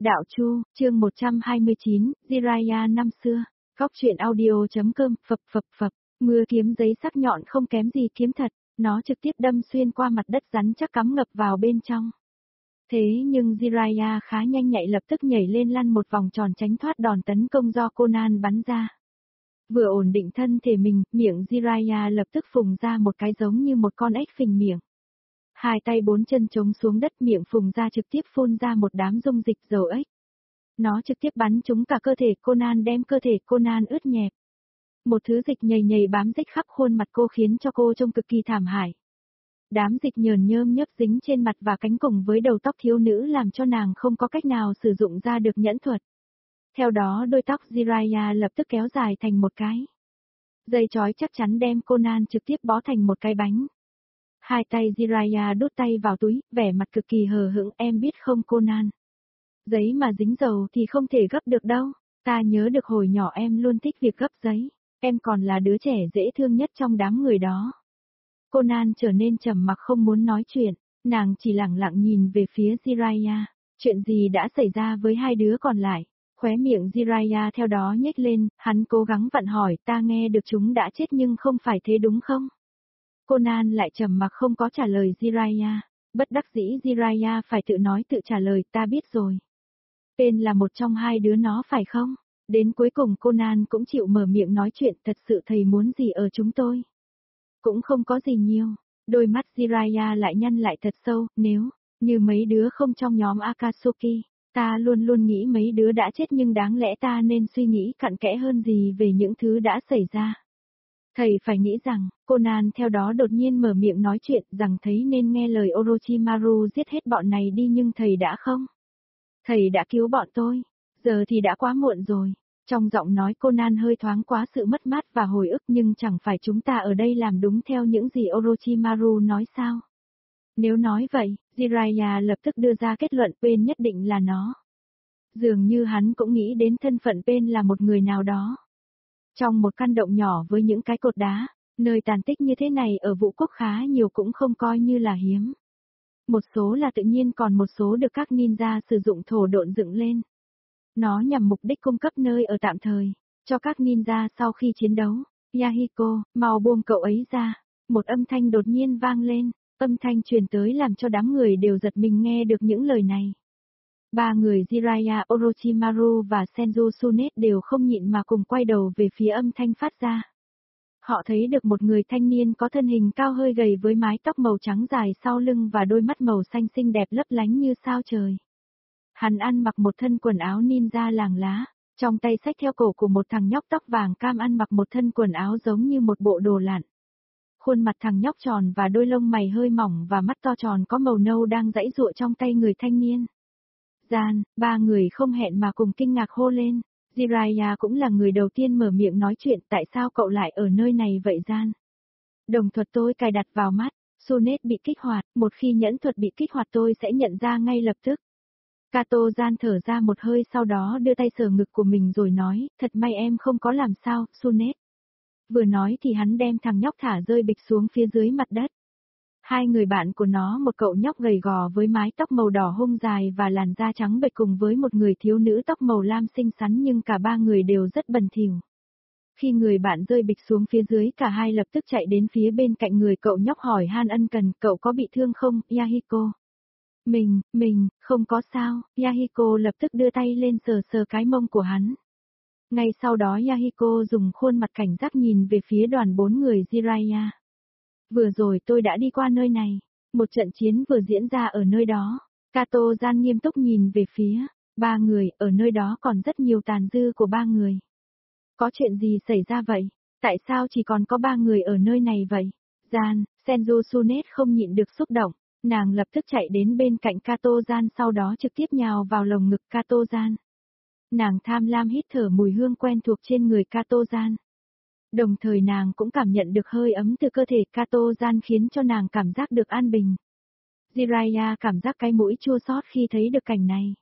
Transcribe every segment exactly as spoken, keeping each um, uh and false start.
Đạo Chu, chương một trăm hai mươi chín, Jiraiya năm xưa. Góc truyện audio.com, phập phập phập, mưa kiếm giấy sắc nhọn không kém gì kiếm thật, nó trực tiếp đâm xuyên qua mặt đất rắn chắc cắm ngập vào bên trong. Thế nhưng Jiraiya khá nhanh nhạy lập tức nhảy lên lăn một vòng tròn tránh thoát đòn tấn công do Conan bắn ra. Vừa ổn định thân thể mình, miệng Jiraiya lập tức phùng ra một cái giống như một con ếch phình miệng. Hai tay bốn chân chống xuống đất, miệng phùng ra trực tiếp phun ra một đám dung dịch dầu ếch. Nó trực tiếp bắn trúng cả cơ thể Conan, đem cơ thể Conan ướt nhẹp. Một thứ dịch nhầy nhầy bám rích khắp khuôn mặt cô khiến cho cô trông cực kỳ thảm hại. Đám dịch nhờn nhơm nhớp dính trên mặt và cánh cùng với đầu tóc thiếu nữ làm cho nàng không có cách nào sử dụng ra được nhẫn thuật. Theo đó đôi tóc Jiraiya lập tức kéo dài thành một cái dây chói chắc chắn đem Conan trực tiếp bó thành một cái bánh. Hai tay Jiraiya đút tay vào túi, vẻ mặt cực kỳ hờ hững, em biết không Conan. Giấy mà dính dầu thì không thể gấp được đâu, ta nhớ được hồi nhỏ em luôn thích việc gấp giấy, em còn là đứa trẻ dễ thương nhất trong đám người đó. Conan trở nên trầm mặc không muốn nói chuyện, nàng chỉ lặng lặng nhìn về phía Jiraiya, chuyện gì đã xảy ra với hai đứa còn lại. Khóe miệng Jiraiya theo đó nhếch lên, hắn cố gắng vặn hỏi, ta nghe được chúng đã chết nhưng không phải thế đúng không? Conan lại trầm mặc không có trả lời Jiraiya, bất đắc dĩ Jiraiya phải tự nói tự trả lời, ta biết rồi. Tên là một trong hai đứa nó phải không? Đến cuối cùng Conan cũng chịu mở miệng nói chuyện, thật sự thầy muốn gì ở chúng tôi? Cũng không có gì nhiều, đôi mắt Jiraiya lại nhăn lại thật sâu, nếu như mấy đứa không trong nhóm Akatsuki, ta luôn luôn nghĩ mấy đứa đã chết nhưng đáng lẽ ta nên suy nghĩ cặn kẽ hơn gì về những thứ đã xảy ra. Thầy phải nghĩ rằng, Conan theo đó đột nhiên mở miệng nói chuyện rằng thấy nên nghe lời Orochimaru giết hết bọn này đi nhưng thầy đã không. Thầy đã cứu bọn tôi, giờ thì đã quá muộn rồi. Trong giọng nói Conan hơi thoáng quá sự mất mát và hồi ức nhưng chẳng phải chúng ta ở đây làm đúng theo những gì Orochimaru nói sao? Nếu nói vậy, Jiraiya lập tức đưa ra kết luận Pain nhất định là nó. Dường như hắn cũng nghĩ đến thân phận Pain là một người nào đó. Trong một căn động nhỏ với những cái cột đá, nơi tàn tích như thế này ở Vũ Quốc khá nhiều cũng không coi như là hiếm. Một số là tự nhiên còn một số được các ninja sử dụng thổ độn dựng lên. Nó nhằm mục đích cung cấp nơi ở tạm thời, cho các ninja sau khi chiến đấu. Yahiko, mau buông cậu ấy ra. Một âm thanh đột nhiên vang lên, âm thanh truyền tới làm cho đám người đều giật mình nghe được những lời này. Ba người Jiraiya, Orochimaru và Senju Sunet đều không nhịn mà cùng quay đầu về phía âm thanh phát ra. Họ thấy được một người thanh niên có thân hình cao hơi gầy với mái tóc màu trắng dài sau lưng và đôi mắt màu xanh xinh đẹp lấp lánh như sao trời. Hắn ăn mặc một thân quần áo ninja làng lá, trong tay xách theo cổ của một thằng nhóc tóc vàng cam ăn mặc một thân quần áo giống như một bộ đồ lặn. Khuôn mặt thằng nhóc tròn và đôi lông mày hơi mỏng và mắt to tròn có màu nâu đang giãy giụa trong tay người thanh niên. Gian, ba người không hẹn mà cùng kinh ngạc hô lên. Jiraiya cũng là người đầu tiên mở miệng nói chuyện, tại sao cậu lại ở nơi này vậy Gian? Đồng thuật tôi cài đặt vào mắt, Sunet bị kích hoạt, một khi nhẫn thuật bị kích hoạt tôi sẽ nhận ra ngay lập tức. Kato Gian thở ra một hơi sau đó đưa tay sờ ngực của mình rồi nói, thật may em không có làm sao, Sunet. Vừa nói thì hắn đem thằng nhóc thả rơi bịch xuống phía dưới mặt đất. Hai người bạn của nó, một cậu nhóc gầy gò với mái tóc màu đỏ hung dài và làn da trắng bệch cùng với một người thiếu nữ tóc màu lam xinh xắn nhưng cả ba người đều rất bẩn thỉu. Khi người bạn rơi bịch xuống phía dưới cả hai lập tức chạy đến phía bên cạnh người cậu nhóc hỏi han ân cần, cậu có bị thương không, Yahiko? Mình, mình, không có sao, Yahiko lập tức đưa tay lên sờ sờ cái mông của hắn. Ngay sau đó Yahiko dùng khuôn mặt cảnh giác nhìn về phía đoàn bốn người Jiraiya. Vừa rồi tôi đã đi qua nơi này, một trận chiến vừa diễn ra ở nơi đó. Kato Gian nghiêm túc nhìn về phía ba người, ở nơi đó còn rất nhiều tàn dư của ba người. Có chuyện gì xảy ra vậy? Tại sao chỉ còn có ba người ở nơi này vậy? Gian, Senju Sunet không nhịn được xúc động, nàng lập tức chạy đến bên cạnh Kato Gian sau đó trực tiếp nhào vào lồng ngực Kato Gian. Nàng tham lam hít thở mùi hương quen thuộc trên người Kato Gian. Đồng thời nàng cũng cảm nhận được hơi ấm từ cơ thể Kato Gian khiến cho nàng cảm giác được an bình. Jiraiya cảm giác cái mũi chua xót khi thấy được cảnh này.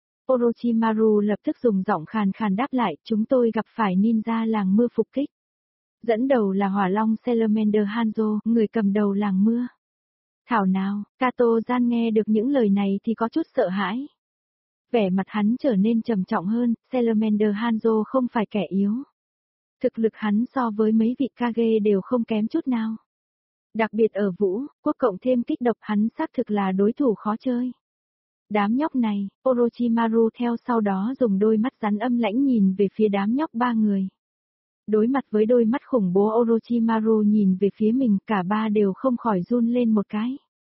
Orochimaru lập tức dùng giọng khàn khàn đáp lại, chúng tôi gặp phải ninja làng mưa phục kích. Dẫn đầu là hỏa long Salamander Hanzo, người cầm đầu làng mưa. Thảo nào, Kato Gian nghe được những lời này thì có chút sợ hãi. Vẻ mặt hắn trở nên trầm trọng hơn, Salamander Hanzo không phải kẻ yếu. Thực lực hắn so với mấy vị Kage đều không kém chút nào. Đặc biệt ở Vũ, Quốc cộng thêm kích độc hắn xác thực là đối thủ khó chơi. Đám nhóc này, Orochimaru theo sau đó dùng đôi mắt rắn âm lãnh nhìn về phía đám nhóc ba người. Đối mặt với đôi mắt khủng bố Orochimaru nhìn về phía mình, cả ba đều không khỏi run lên một cái.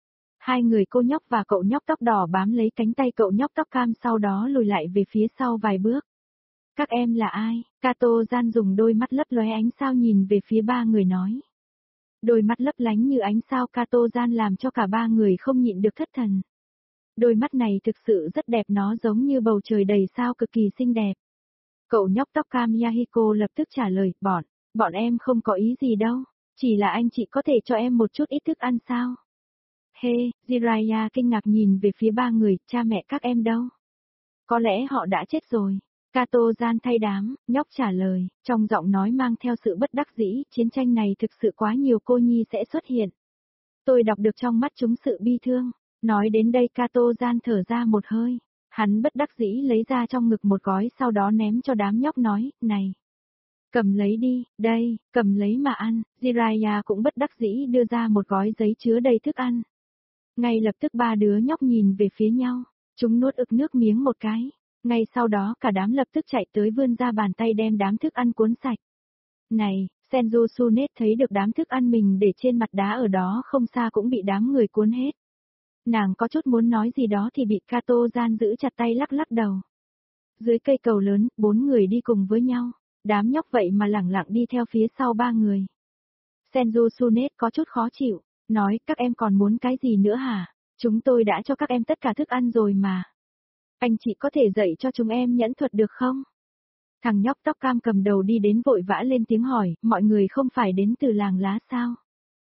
Hai người cô nhóc và cậu nhóc tóc đỏ bám lấy cánh tay cậu nhóc tóc cam sau đó lùi lại về phía sau vài bước. Các em là ai? Kato Gian dùng đôi mắt lấp lóe ánh sao nhìn về phía ba người nói. Đôi mắt lấp lánh như ánh sao Kato Gian làm cho cả ba người không nhịn được thất thần. Đôi mắt này thực sự rất đẹp, nó giống như bầu trời đầy sao cực kỳ xinh đẹp. Cậu nhóc tóc cam Yahiko lập tức trả lời, bọn, bọn em không có ý gì đâu, chỉ là anh chị có thể cho em một chút ít thức ăn sao? Hê, hey, Jiraiya kinh ngạc nhìn về phía ba người, cha mẹ các em đâu? Có lẽ họ đã chết rồi. Kato Gian thay đám, nhóc trả lời, trong giọng nói mang theo sự bất đắc dĩ, chiến tranh này thực sự quá nhiều cô nhi sẽ xuất hiện. Tôi đọc được trong mắt chúng sự bi thương. Nói đến đây Kato Gian thở ra một hơi. Hắn bất đắc dĩ lấy ra trong ngực một gói sau đó ném cho đám nhóc nói, này. Cầm lấy đi, đây, cầm lấy mà ăn. Jiraiya cũng bất đắc dĩ đưa ra một gói giấy chứa đầy thức ăn. Ngay lập tức ba đứa nhóc nhìn về phía nhau. Chúng nuốt ực nước miếng một cái. Ngay sau đó cả đám lập tức chạy tới vươn ra bàn tay đem đám thức ăn cuốn sạch. Này, Senju Sunet thấy được đám thức ăn mình để trên mặt đá ở đó không xa cũng bị đám người cuốn hết. Nàng có chút muốn nói gì đó thì bị Kato Gian giữ chặt tay lắc lắc đầu. Dưới cây cầu lớn, bốn người đi cùng với nhau. Đám nhóc vậy mà lẳng lặng đi theo phía sau ba người. Senju Sunet có chút khó chịu, nói các em còn muốn cái gì nữa hả? Chúng tôi đã cho các em tất cả thức ăn rồi mà. Anh chị có thể dạy cho chúng em nhẫn thuật được không? Thằng nhóc tóc cam cầm đầu đi đến vội vã lên tiếng hỏi, mọi người không phải đến từ làng lá sao?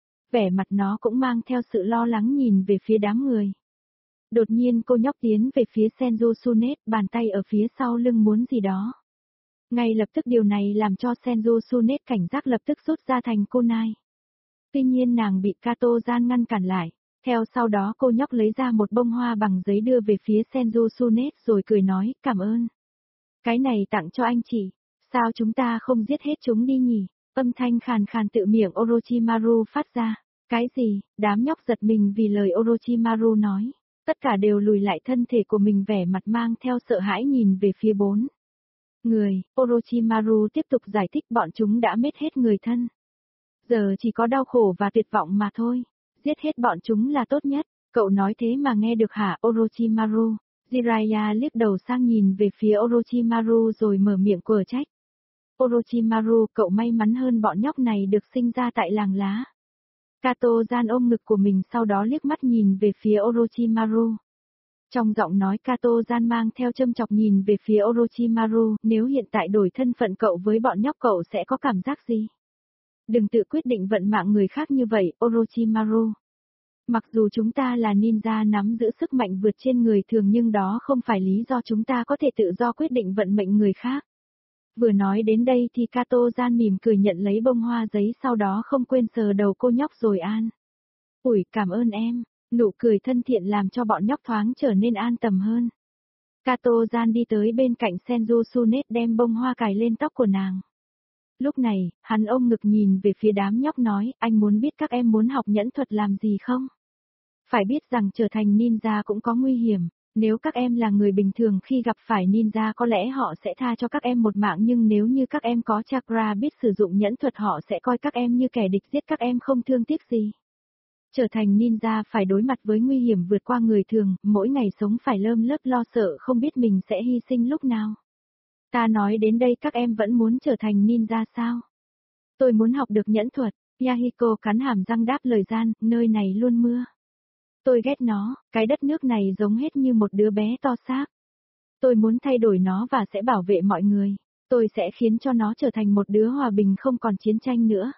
Vẻ mặt nó cũng mang theo sự lo lắng nhìn về phía đám người. Đột nhiên cô nhóc tiến về phía Senju Sunet, bàn tay ở phía sau lưng muốn gì đó. Ngay lập tức điều này làm cho Senju Sunet cảnh giác lập tức rút ra thành kunai. Tuy nhiên nàng bị Kato Gian ngăn cản lại. Theo sau đó cô nhóc lấy ra một bông hoa bằng giấy đưa về phía Senju Sunet rồi cười nói, cảm ơn. Cái này tặng cho anh chị, sao chúng ta không giết hết chúng đi nhỉ? Âm thanh khàn khàn tự miệng Orochimaru phát ra. Cái gì? Đám nhóc giật mình vì lời Orochimaru nói. Tất cả đều lùi lại thân thể của mình vẻ mặt mang theo sợ hãi nhìn về phía bốn người. Orochimaru tiếp tục giải thích bọn chúng đã mất hết người thân. Giờ chỉ có đau khổ và tuyệt vọng mà thôi. Giết hết bọn chúng là tốt nhất. Cậu nói thế mà nghe được hả Orochimaru? Jiraiya liếc đầu sang nhìn về phía Orochimaru rồi mở miệng quở trách. Orochimaru, cậu may mắn hơn bọn nhóc này được sinh ra tại làng lá. Kato Gian ôm ngực của mình sau đó liếc mắt nhìn về phía Orochimaru. Trong giọng nói Kato Gian mang theo châm chọc nhìn về phía Orochimaru, nếu hiện tại đổi thân phận cậu với bọn nhóc cậu sẽ có cảm giác gì? Đừng tự quyết định vận mạng người khác như vậy, Orochimaru. Mặc dù chúng ta là ninja nắm giữ sức mạnh vượt trên người thường nhưng đó không phải lý do chúng ta có thể tự do quyết định vận mệnh người khác. Vừa nói đến đây thì Kato Gian mỉm cười nhận lấy bông hoa giấy sau đó không quên sờ đầu cô nhóc rồi an. Ủi, cảm ơn em, nụ cười thân thiện làm cho bọn nhóc thoáng trở nên an tâm hơn. Kato Gian đi tới bên cạnh Senju Sunet đem bông hoa cài lên tóc của nàng. Lúc này, hắn ôm ngực nhìn về phía đám nhóc nói, anh muốn biết các em muốn học nhẫn thuật làm gì không? Phải biết rằng trở thành ninja cũng có nguy hiểm. Nếu các em là người bình thường khi gặp phải ninja có lẽ họ sẽ tha cho các em một mạng nhưng nếu như các em có chakra biết sử dụng nhẫn thuật họ sẽ coi các em như kẻ địch giết các em không thương tiếc gì. Trở thành ninja phải đối mặt với nguy hiểm vượt qua người thường, mỗi ngày sống phải lơm lớp lo sợ không biết mình sẽ hy sinh lúc nào. Ta nói đến đây các em vẫn muốn trở thành ninja sao? Tôi muốn học được nhẫn thuật, Yahiko cắn hàm răng đáp lời Gian, nơi này luôn mưa. Tôi ghét nó, cái đất nước này giống hết như một đứa bé to xác. Tôi muốn thay đổi nó và sẽ bảo vệ mọi người. Tôi sẽ khiến cho nó trở thành một đứa hòa bình không còn chiến tranh nữa.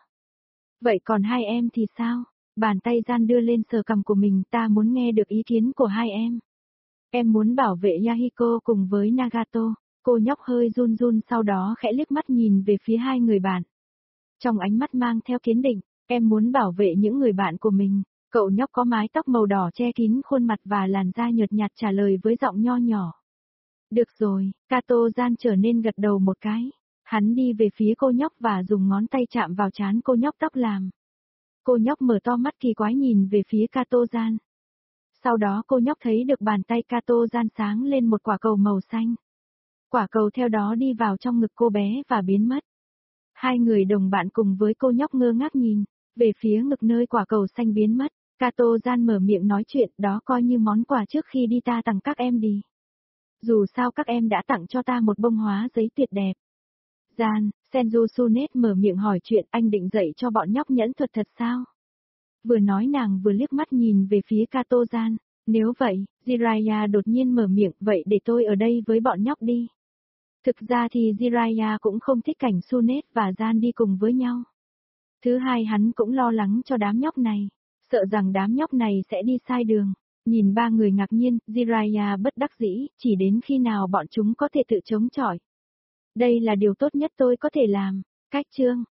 Vậy còn hai em thì sao? Bàn tay Gian đưa lên sờ cằm của mình, ta muốn nghe được ý kiến của hai em. Em muốn bảo vệ Yahiko cùng với Nagato. Cô nhóc hơi run run sau đó khẽ liếc mắt nhìn về phía hai người bạn. Trong ánh mắt mang theo kiên định, em muốn bảo vệ những người bạn của mình. Cậu nhóc có mái tóc màu đỏ che kín khuôn mặt và làn da nhợt nhạt trả lời với giọng nho nhỏ. Được rồi, Cato Gian trở nên gật đầu một cái. Hắn đi về phía cô nhóc và dùng ngón tay chạm vào trán cô nhóc tóc làm. Cô nhóc mở to mắt kỳ quái nhìn về phía Cato Gian. Sau đó cô nhóc thấy được bàn tay Cato Gian sáng lên một quả cầu màu xanh. Quả cầu theo đó đi vào trong ngực cô bé và biến mất. Hai người đồng bạn cùng với cô nhóc ngơ ngác nhìn, về phía ngực nơi quả cầu xanh biến mất. Cato Gian mở miệng nói chuyện, đó coi như món quà trước khi đi ta tặng các em đi. Dù sao các em đã tặng cho ta một bông hóa giấy tuyệt đẹp. Gian, Senju Sunet mở miệng hỏi chuyện, anh định dạy cho bọn nhóc nhẫn thuật thật sao? Vừa nói nàng vừa liếc mắt nhìn về phía Cato Gian. Nếu vậy, Jiraiya đột nhiên mở miệng, vậy để tôi ở đây với bọn nhóc đi. Thực ra thì Jiraiya cũng không thích cảnh Sunet và Gian đi cùng với nhau. Thứ hai, hắn cũng lo lắng cho đám nhóc này, sợ rằng đám nhóc này sẽ đi sai đường. Nhìn ba người ngạc nhiên, Jiraiya bất đắc dĩ, chỉ đến khi nào bọn chúng có thể tự chống chọi. Đây là điều tốt nhất tôi có thể làm. Cách chương